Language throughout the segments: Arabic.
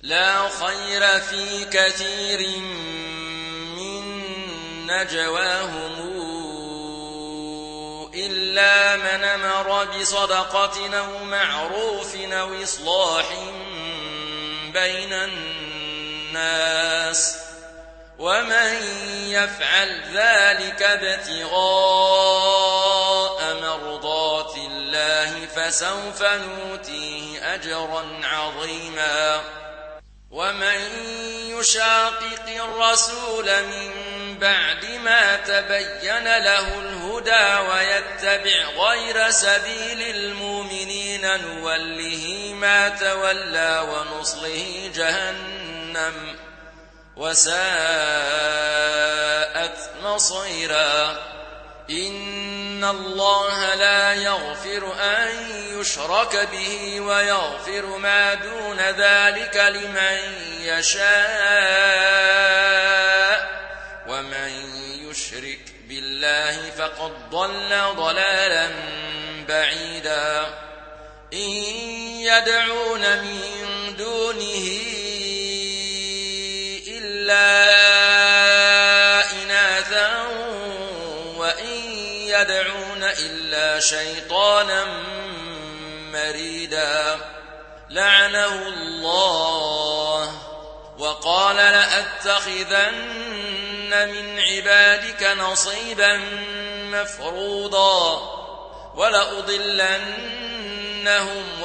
لا خير في كثير من نجواهم إلا من أمر بصدقة أو معروف أو إصلاح بين الناس ومن يفعل ذلك ابتغاء مرضات الله فسوف نؤتيه أجرا عظيما ومن يشاقق الرسول من بعد ما تبين له الهدى ويتبع غير سبيل المؤمنين نوله ما تولى ونصله جهنم وساءت مصيرا إن الله لا يغفر أن يشرك به ويغفر ما دون ذلك لمن يشاء ومن يشرك بالله فقد ضل ضلالا بعيدا إن يدعون من دونه إلا إناثا وإن يدعون إلا شيطانا مريدا لعنه الله وقال لأتخذن من عبادك نصيبا مفروضا ولأضلنهم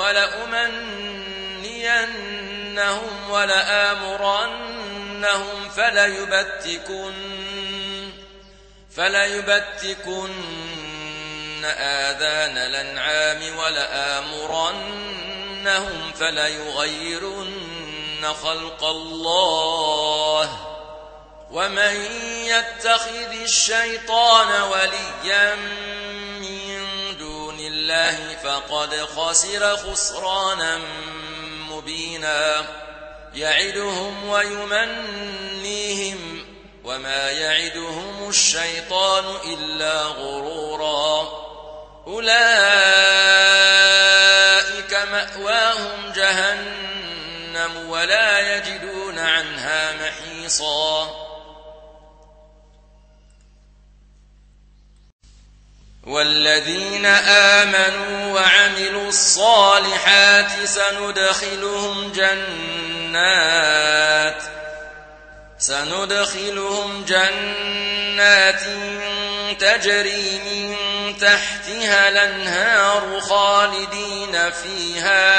ولأمنينهم ولآمرنهم فليبتكن آذان الأنعام ولآمرنهم فليغيرن خلق الله ومن يتخذ الشيطان وليا من دون الله فقد خسر خسرانا مبينا يعدهم ويمنيهم وما يعدهم الشيطان إلا غرورا أولئك مأواهم جهنم ولا يجدون عنها محيصا والذين آمنوا وعملوا الصالحات سندخلهم جنات تجري من تحتها الأنهار خالدين فيها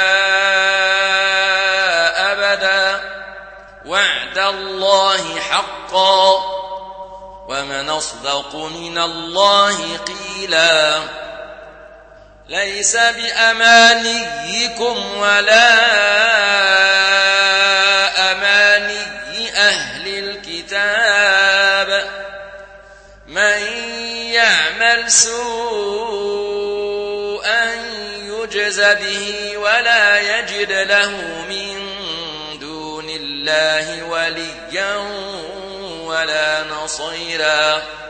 أبدا وعد الله حقا ومن أصدق من الله قيلا ليس بأمانيكم ولا أماني أهل الكتاب من يعمل سوءا يجز به ولا يجد له من دون الله وليا ولا نصيرا